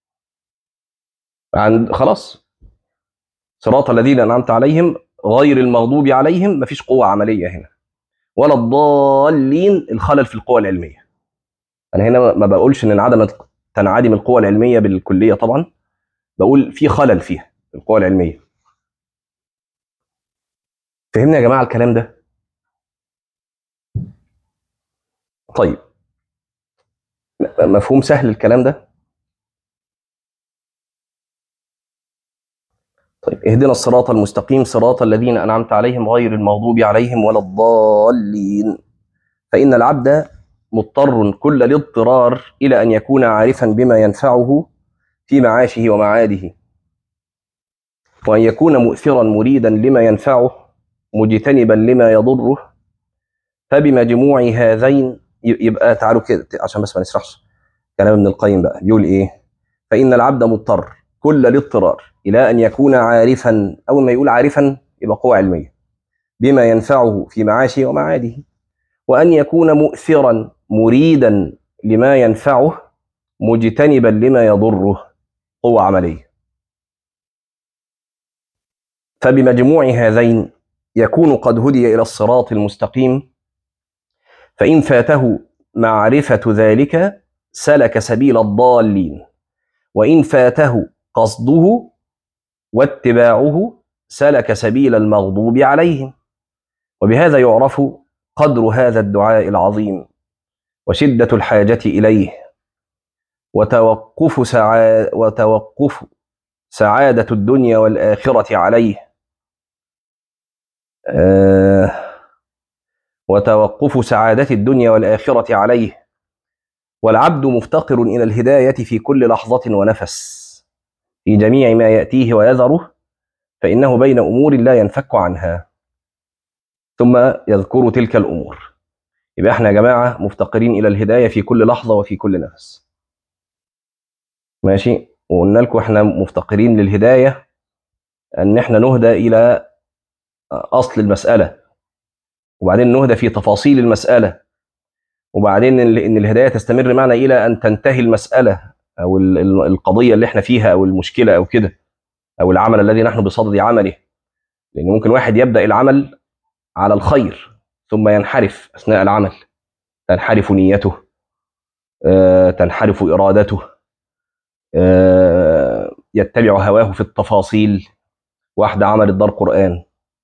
خلاص، صراط الذين انعمت عليهم غير المغضوب عليهم، مفيش قوه عمليه هنا، ولا الضالين، الخلل في القوه العلميه. انا هنا ما بقولش ان تنعدم القوه العلميه بالكليه طبعا، بقول في خلل فيها القوه العلميه. فهمنا يا جماعه الكلام ده؟ طيب، مفهوم سهل الكلام ده؟ طيب، اهدنا الصراط المستقيم صراط الذين انعمت عليهم غير المغضوب عليهم ولا الضالين. فان العبد مضطر كل الاضطرار الى ان يكون عارفا بما ينفعه في معاشه ومعاده، وأن يكون مؤثرا مريدا لما ينفعه مجتنبا لما يضره، فبمجموع هذين يبقى تعالوا كده عشان بس ما نسرحش. كلام ابن القيم بقى بيقول ايه؟ فإن العبد مضطر كل الاضطرار إلى أن يكون عارفا، أول ما يقول عارفا يبقى قوة علمية، بما ينفعه في معاشه ومعاده، وأن يكون مؤثرا مريدا لما ينفعه مجتنبا لما يضره، قوة عملية. فبمجموع هذين يكون قد هدي إلى الصراط المستقيم، فإن فاته معرفة ذلك سلك سبيل الضالين، وإن فاته قصده واتباعه سلك سبيل المغضوب عليهم. وبهذا يعرف قدر هذا الدعاء العظيم وشدة الحاجة إليه، وتوقف سعادة الدنيا والآخرة عليه. وتوقف سعادة الدنيا والآخرة عليه. والعبد مفتقر إلى الهداية في كل لحظة ونفس في جميع ما يأتيه ويذره، فإنه بين أمور لا ينفك عنها. ثم يذكر تلك الأمور. يبقى احنا يا جماعة مفتقرين إلى الهداية في كل لحظة وفي كل نفس. ماشي. وقلنا لكم احنا مفتقرين للهداية أن احنا نهدى إلى أصل المسألة، وبعدين نهدى في تفاصيل المسألة، وبعدين إن الهداية تستمر معنا إلى أن تنتهي المسألة أو القضية اللي احنا فيها أو المشكلة أو كده، أو العمل الذي نحن بصدد عمله. لأن ممكن واحد يبدأ العمل على الخير ثم ينحرف أثناء العمل، تنحرف نيته، تنحرف إرادته، يتبع هواه في التفاصيل. واحدة عملت دار قرآن،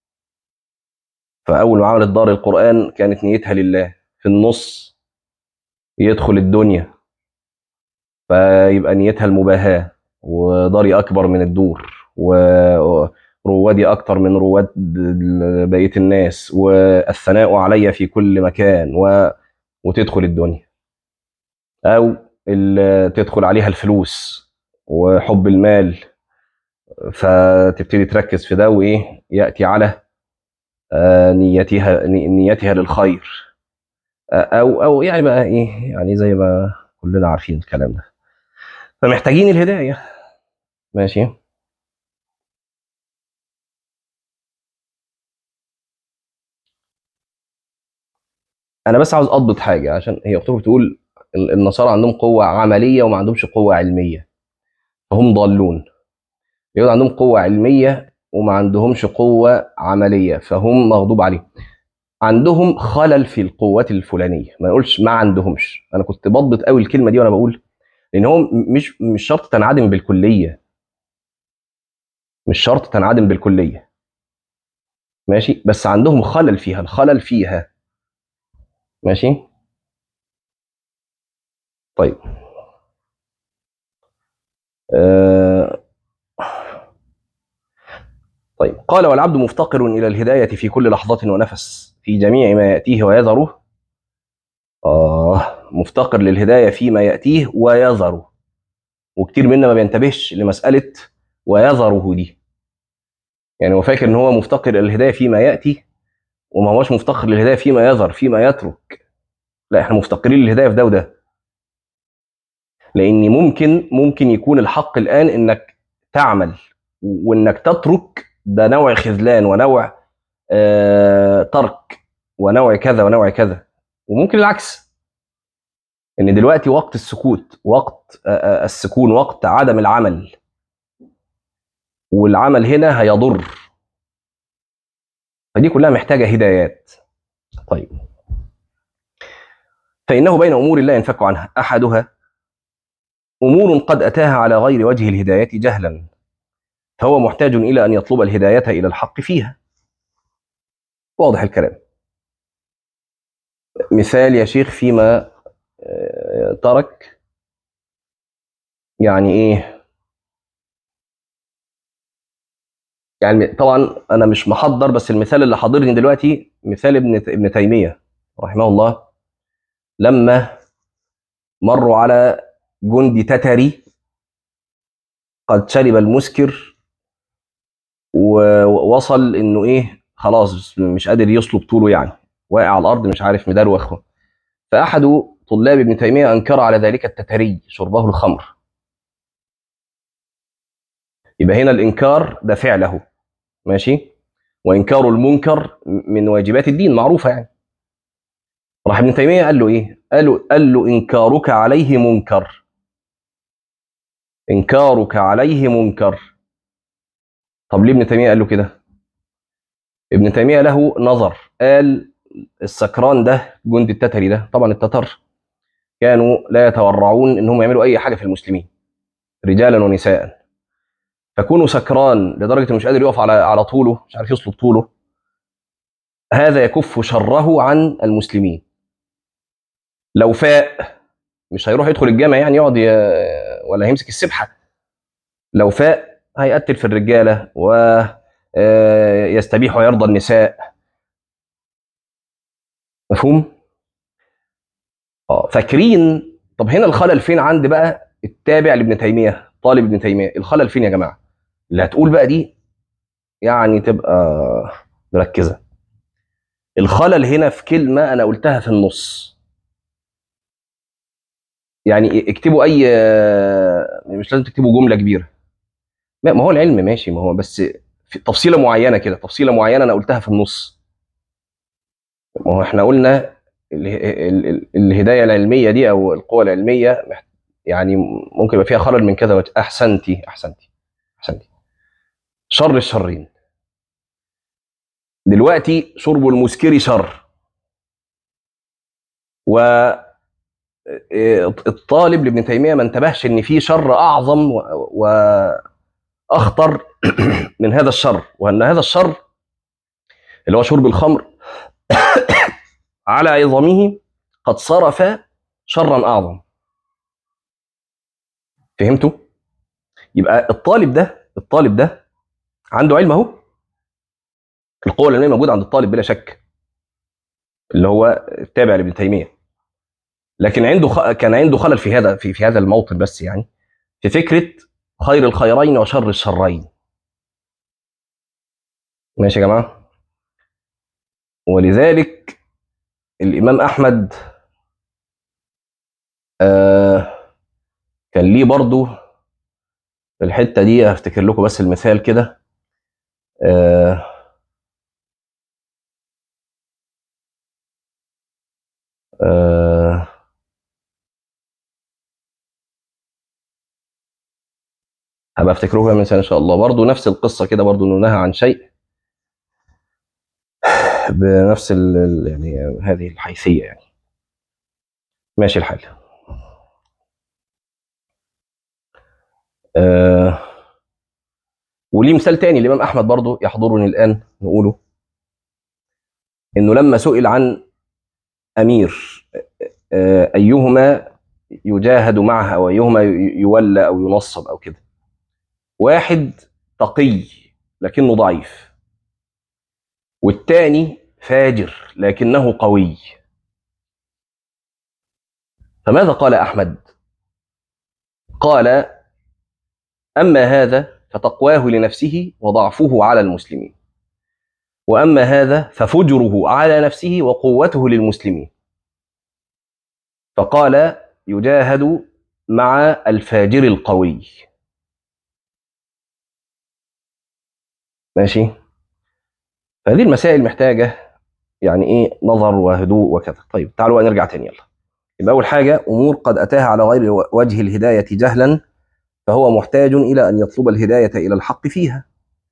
فأول ما عملت دار القرآن كانت نيتها لله، في النص يدخل الدنيا فيبقى نيتها المباهاة، وداري أكبر من الدور، وروادي أكتر من رواد بقية الناس، والثناء علي في كل مكان، وتدخل الدنيا. أو تدخل عليها الفلوس وحب المال، فتبتدي تركز في ده، وإيه يأتي على نيتها للخير، أو يعني بقى إيه، يعني زي ما كلنا عارفين الكلام ده. فمحتاجين الهداية. ماشي. انا بس عاوز اضبط حاجه، عشان هي اختكم بتقول النصارى عندهم قوه عمليه وما عندهمش قوه علميه فهم ضالون. يقول عندهم قوه علميه وما عندهمش قوه عمليه فهم مغضوب عليهم. عندهم خلل في القوات الفلانيه، ما نقولش ما عندهمش. انا كنت بضبط قوي الكلمه دي وانا بقول، لان هو مش شرط تنعدم بالكليه، مش شرط تنعدم بالكليه. ماشي. بس عندهم خلل فيها، الخلل فيها. ماشي. طيب. آه طيب. قال: والعبد مفتقر إلى الهداية في كل لحظة ونفس في جميع ما يأتيه ويذره. مفتقر للهداية فيما يأتيه ويذره. وكتير منا ما بينتبهش لمسألة ويذره دي. يعني هو فاكر إن هو مفتقر إلى الهداية فيما يأتي، وما هوش مفتقر للهداية فيما يذر، فيما يترك. لا، احنا مفتقرين للهداية في ده وده. لأن ممكن يكون الحق الآن إنك تعمل، وإنك تترك ده نوع خذلان، ونوع ترك، ونوع كذا ونوع كذا. وممكن العكس، ان دلوقتي وقت السكوت، وقت السكون، وقت عدم العمل، والعمل هنا هيضر. فدي كلها محتاجه هدايات. طيب. فانه بين امور لا ينفك عنها. احدها امور قد اتاها على غير وجه الهدايه جهلا، فهو محتاج الى ان يطلب الهدايه الى الحق فيها. واضح الكلام. مثال يا شيخ فيما ترك. يعني ايه؟ يعني طبعا انا مش محضر، بس المثال اللي حاضرني دلوقتي مثال ابن تيميه رحمه الله، لما مروا على جندي تتري قد شرب المسكر، ووصل انه ايه، خلاص مش قادر يصلب طوله يعني، واقع على الارض مش عارف مدروخ. فاحد طلاب ابن تيميه انكر على ذلك التتري شربه الخمر. يبقى هنا الانكار ده فعله، ماشي، وانكار المنكر من واجبات الدين معروفه يعني. راح ابن تيميه قال له ايه؟ قال له انكارك عليه منكر، انكارك عليه منكر. طب ليه ابن تيميه قال له كده؟ ابن تيميه له نظر، قال السكران ده جندي التتري ده، طبعا التتر كانوا لا يتورعون انهم يعملوا اي حاجه في المسلمين رجالا ونساء، فكونه سكران لدرجه انه مش قادر يقف على طوله، مش عارف يصلب طوله، هذا يكف شره عن المسلمين. لو فاق مش هيروح يدخل الجامع يعني يقعد ولا هيمسك السبحه. لو فاق هيقتل في الرجاله ويستبيح ويرضى النساء. مفهوم؟ فاكرين. طب هنا الخلل فين عند بقى التابع لابن تيميه، طالب ابن تيميه؟ الخلل فين يا جماعه؟ اللي هتقول بقى دي يعني تبقى مركزه. الخلل هنا في كلمه انا قلتها في النص. يعني اكتبوا اي، مش لازم تكتبوا جمله كبيره. ما هو العلم ماشي، ما هو بس في تفصيله معينه كده، تفصيله معينه انا قلتها في النص. ما هو احنا قلنا الهدايه العلميه دي او القوه العلميه يعني ممكن يبقى فيها خلل من كذا وجه. احسنتي احسنتي احسنتي. شر الشرين. دلوقتي شرب المسكر شر، والطالب لابن تيميه ما انتبهش ان في شر اعظم واخطر من هذا الشر، وان هذا الشر اللي هو شرب الخمر على عظمه قد صرف شرا اعظم. فهمتوا؟ يبقى الطالب ده عنده علم اهو، القوه العلميه موجوده عند الطالب بلا شك، اللي هو التابع لابن تيميه. لكن كان عنده خلل في هذا في هذا الموطن بس يعني، في فكره خير الخيرين وشر الشرين. ماشي يا جماعه؟ ولذلك الامام احمد آه كان ليه برضه في الحته دي، افتكر لكم بس المثال كده. آه آه هبقى افتكره كمان مثال ان شاء الله، برضه نفس القصه كده، برضه انه نهى عن شيء بنفس يعني هذه الحيثيه يعني. ماشي الحال. آه وليه مثال تاني الامام احمد برضه يحضرني الان نقوله، انه لما سئل عن امير ايهما يجاهد معها او ايهما يولى او ينصب او كده، واحد تقي لكنه ضعيف، والتاني فاجر لكنه قوي، فماذا قال احمد؟ قال اما هذا فتقواه لنفسه وضعفه على المسلمين، واما هذا ففجره على نفسه وقوته للمسلمين. فقال يجاهد مع الفاجر القوي. ماشي؟ هذه المسائل محتاجه يعني ايه نظر وهدوء وكذا. طيب تعالوا بقى نرجع تاني يلا. يبقى اول حاجه امور قد اتاها على غير وجه الهدايه جهلا، فهو محتاج الى ان يطلب الهدايه الى الحق فيها.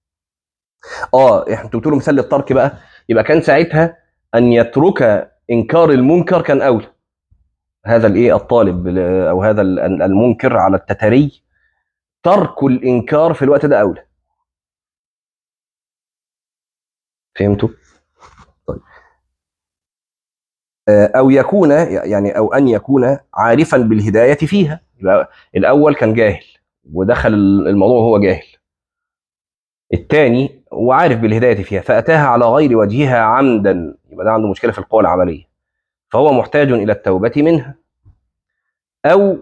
احنا بتقولوا مثال للترك بقى، يبقى كان ساعتها ان يترك انكار المنكر كان اولى. هذا الايه الطالب او هذا المنكر على التتري، ترك الانكار في الوقت ده اولى. فهمتوا؟ طيب. او يكون يعني او ان يكون عارفا بالهدايه فيها. يبقى الاول كان جاهل ودخل الموضوع وهو جاهل، الثاني هو عارف بالهدايه فيها فاتاها على غير وجهها عمدا، يبقى ده عنده مشكله في القوى العمليه، فهو محتاج الى التوبه منها. او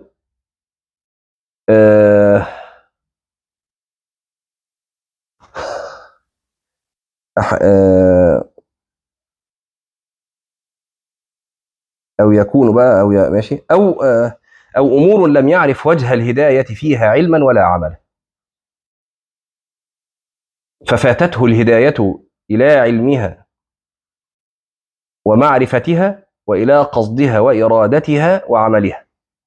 آه أو يكون بقى ماشي، أو أمور لم يعرف وجه الهداية فيها علما ولا عملا، ففاتته الهداية إلى علمها ومعرفتها وإلى قصدها وإرادتها وعملها.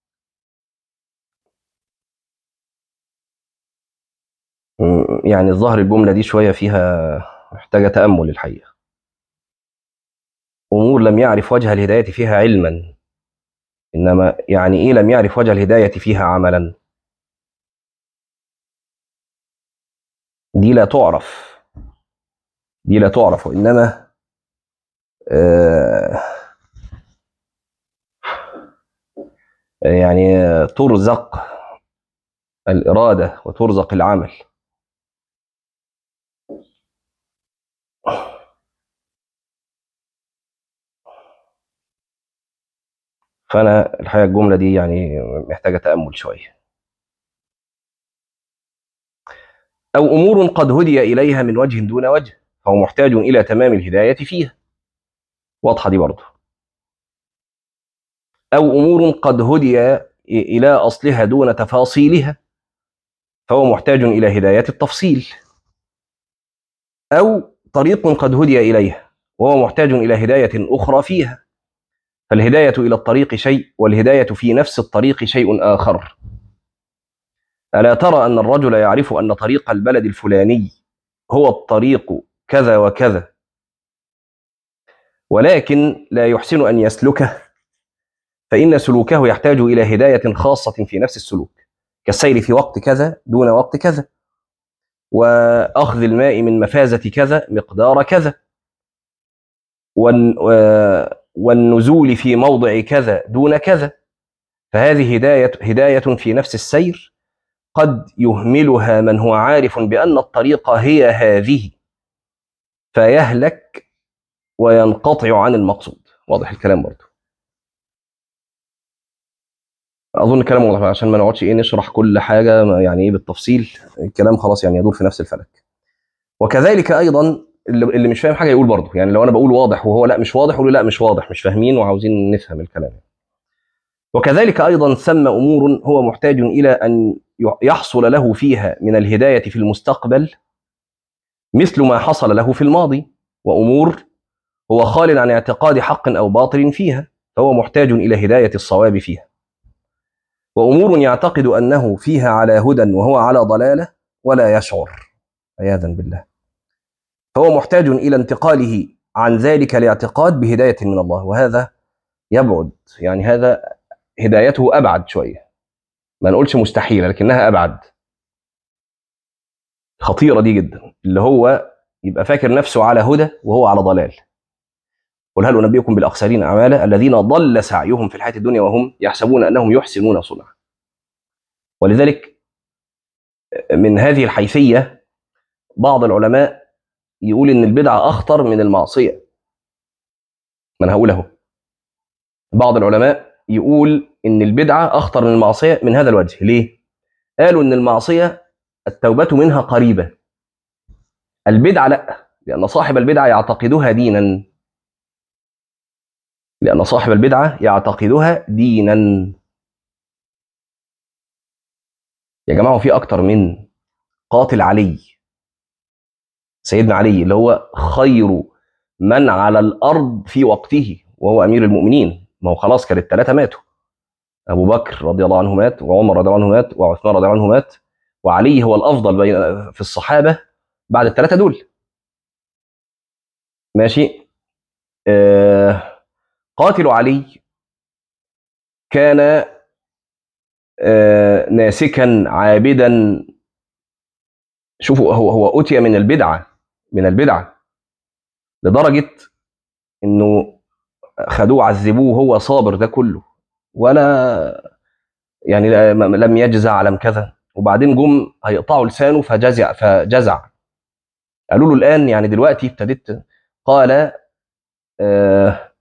يعني الظاهر الجملة دي شوية فيها محتاجة تأمل الحقيقة. أمور لم يعرف وجه الهداية فيها علما، إنما يعني إيه لم يعرف وجه الهداية فيها عملا؟ دي لا تعرف، دي لا تعرف، وإنما آه يعني ترزق الإرادة وترزق العمل. فأنا الحقيقة الجملة دي يعني محتاجة تأمل شوية. أو أمور قد هدي إليها من وجه دون وجه، فهو محتاج إلى تمام الهداية فيها. واضحة دي برضه. أو أمور قد هدي إلى أصلها دون تفاصيلها، فهو محتاج إلى هداية التفصيل. أو طريق قد هدي إليها وهو محتاج إلى هداية أخرى فيها، فالهداية إلى الطريق شيء، والهداية في نفس الطريق شيء آخر. ألا ترى أن الرجل يعرف أن طريق البلد الفلاني هو الطريق كذا وكذا، ولكن لا يحسن أن يسلكه، فإن سلوكه يحتاج إلى هداية خاصة في نفس السلوك، كالسير في وقت كذا دون وقت كذا، وأخذ الماء من مفازة كذا مقدار كذا، والنزول في موضع كذا دون كذا. فهذه هداية في نفس السير قد يهملها من هو عارف بأن الطريق هي هذه، فيهلك وينقطع عن المقصود. واضح الكلام برضه؟ اظن الكلام واضح عشان ما نقعدش نشرح كل حاجه يعني بالتفصيل. الكلام خلاص يعني يدور في نفس الفلك. وكذلك ايضا اللي مش فاهم حاجه يقول برضه، يعني لو انا بقول واضح وهو لا مش واضح، يقول لا مش واضح، مش فاهمين وعاوزين نفهم الكلام. وكذلك ايضا ثم امور هو محتاج الى ان يحصل له فيها من الهدايه في المستقبل مثل ما حصل له في الماضي، وامور هو خال عن اعتقاد حق او باطل فيها، فهو محتاج الى هدايه الصواب فيها. وأمور يعتقد أنه فيها على هدى وهو على ضلالة ولا يشعر عياذا بالله، فهو محتاج إلى انتقاله عن ذلك الاعتقاد بهداية من الله، وهذا يبعد، يعني هذا هدايته أبعد شوية، ما نقولش مستحيلة لكنها أبعد. خطيرة دي جدا، اللي هو يبقى فاكر نفسه على هدى وهو على ضلال. قل هل أنبئكم بالأخسرين أعمالا الذين ضل سعيهم في الحياة الدنيا وهم يحسبون أنهم يحسنون صنعا. ولذلك من هذه الحيثية بعض العلماء يقول ان البدعه اخطر من المعصيه. ما انا هقول اهو. بعض العلماء يقول ان البدعه اخطر من المعصيه من هذا الوجه. ليه؟ قالوا ان المعصيه التوبه منها قريبه، البدعه لا، لان صاحب البدعه يعتقدها دينا، لان صاحب البدعه يعتقدها دينا. يا جماعه في اكتر من قاتل علي، سيدنا علي اللي هو خير من على الارض في وقته وهو امير المؤمنين. ما هو خلاص كان الثلاثه ماتوا، ابو بكر رضي الله عنه مات، وعمر رضي الله عنه مات، وعثمان رضي الله عنه مات، وعلي هو الافضل بين في الصحابه بعد الثلاثه دول. ماشي. قاتل علي كان ناسكا عابدا. شوفوا هو اتي من البدعه، من البدعه لدرجه انه خدوه عذبوه وهو صابر ده كله، ولا يعني لم يجزع لم كذا. وبعدين جم هيقطعوا لسانه فجزع. قالوا له الان يعني دلوقتي ابتديت. قال آه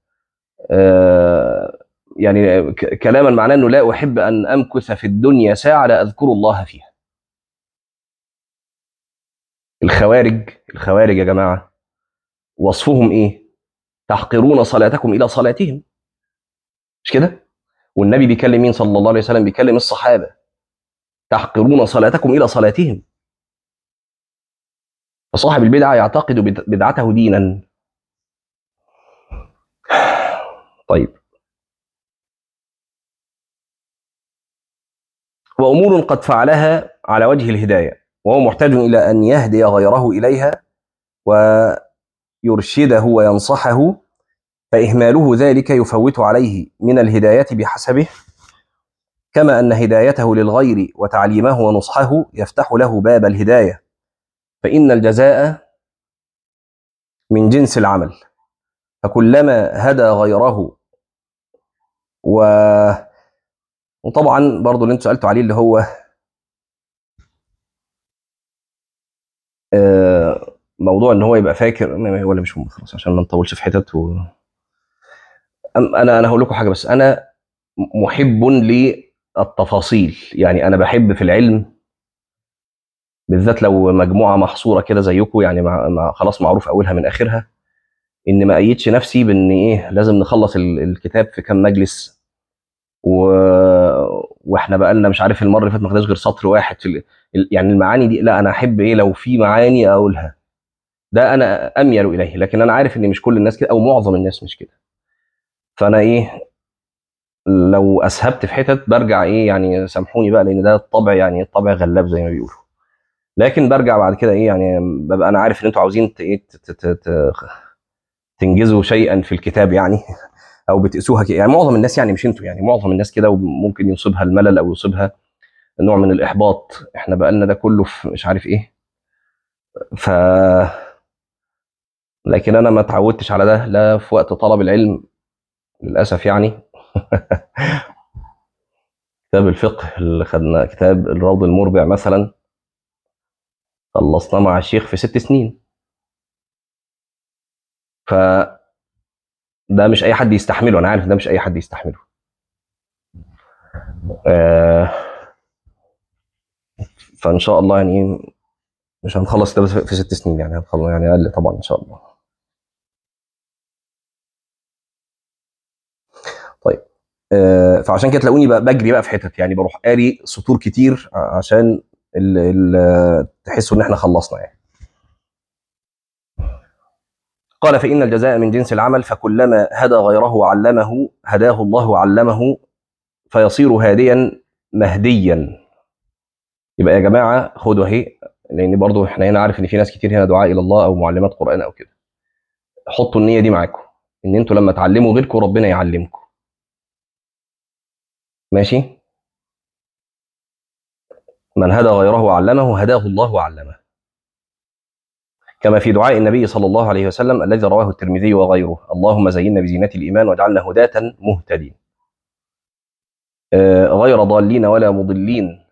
يعني كلاما معناه انه لا احب ان امكث في الدنيا ساعه لا اذكر الله فيها. الخوارج، الخوارج يا جماعه وصفهم ايه؟ تحقرون صلاتكم الى صلاتهم، مش كده؟ والنبي بيكلم مين صلى الله عليه وسلم؟ بيكلم الصحابه، تحقرون صلاتكم الى صلاتهم. فصاحب البدعه يعتقد بدعته دينا. طيب، وامور قد فعلها على وجه الهدايه وهو محتاج الى ان يهدي غيره اليها ويرشده وينصحه، فاهماله ذلك يفوت عليه من الهدايه بحسبه، كما ان هدايته للغير وتعليمه ونصحه يفتح له باب الهدايه، فان الجزاء من جنس العمل، فكلما هدى غيره و... وطبعا برضو اللي انت سالته عليه اللي هو موضوع ان هو يبقى فاكر ولا مش مهم، خلاص عشان ما نطولش في حتت انا هقول لكم حاجه بس. انا محب للتفاصيل، يعني انا بحب في العلم بالذات لو مجموعه محصوره كده زيكم، يعني خلاص معروف اولها من اخرها، ان ما ايدش نفسي بان ايه لازم نخلص الكتاب في كام مجلس و... واحنا بقى لنا مش عارف المره اللي فاتت ما خدناش غير سطر واحد في يعني المعاني دي. لا، انا احب ايه لو في معاني اقولها، ده انا اميل اليه، لكن انا عارف ان مش كل الناس كده او معظم الناس مش كده. فانا ايه لو اسهبت في حتت برجع ايه، يعني سامحوني بقى لان ده الطبع، يعني الطبع غلاب زي ما بيقولوا، لكن برجع بعد كده ايه، يعني ببقى انا عارف ان انتوا عاوزين ايه تنجزوا شيئا في الكتاب يعني، او بتقيسوها كده، يعني معظم الناس، يعني مش انتوا، يعني معظم الناس كده، وممكن يصيبها الملل او يصيبها نوع من الاحباط، احنا بقى لنا ده كله في مش عارف ايه. ف لكن انا ما اتعودتش على ده لا في وقت طلب العلم للاسف يعني. كتاب الفقه اللي خدنا، كتاب الروض المربع مثلا، خلصناه مع الشيخ في 6 سنين. فده مش اي حد يستحمله، انا عارف ده مش اي حد يستحمله. آه فان شاء الله يعني مش هنخلص ده في 6 سنين، يعني هنخلص يعني اقل طبعا ان شاء الله. طيب، فعشان كده تلاقوني بقى بجري بقى في حتت، يعني بروح قاري سطور كتير عشان تحسوا ان احنا خلصنا يعني. قال فإن الجزاء من جنس العمل، فكلما هدى غيره وعلمه هداه الله وعلمه، فيصير هاديا مهديا. يبقى يا جماعة خدوا اهي، لأن برضو احنا هنا عارف إن في ناس كتير هنا دعاء إلى الله أو معلمات قرآن أو كده. حطوا النية دي معاكم، إن أنتوا لما تعلموا غيركم ربنا يعلمكم. ماشي؟ من هدى غيره وعلمه هداه الله وعلمه، كما في دعاء النبي صلى الله عليه وسلم الذي رواه الترمذي وغيره: اللهم زينا بزينة الإيمان واجعلنا هداة مهتدين، غير ضالين ولا مضلين،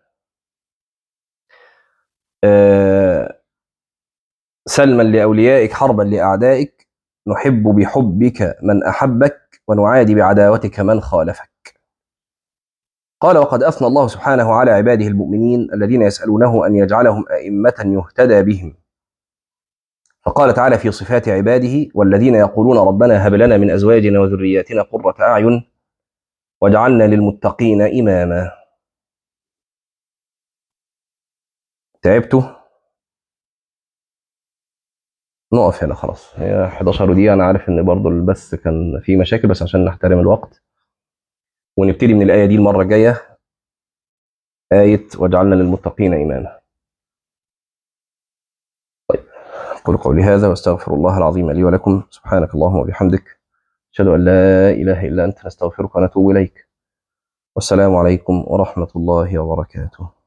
سلما لأوليائك حربا لأعدائك، نحب بحبك من أحبك ونعادي بعداوتك من خالفك. قال: وقد أثنى الله سبحانه على عباده المؤمنين الذين يسألونه أن يجعلهم أئمة يهتدى بهم، فقال تعالى في صفات عباده: والذين يقولون ربنا هب لنا من أزواجنا وذرياتنا قرة أعين واجعلنا للمتقين إماما. تعبتوا؟ نقف هنا خلاص، هي 11 دقيقة. أنا عارف إن برضو البث كان فيه مشاكل، بس عشان نحترم الوقت ونبتدي من الآية دي المرة الجاية، آية واجعلنا للمتقين إماما. طيب، أقول قولي هذا واستغفر الله العظيم لي ولكم. سبحانك اللهم وبحمدك، أشهد أن لا إله إلا أنت، نستغفرك ونتوب إليك. والسلام عليكم ورحمة الله وبركاته.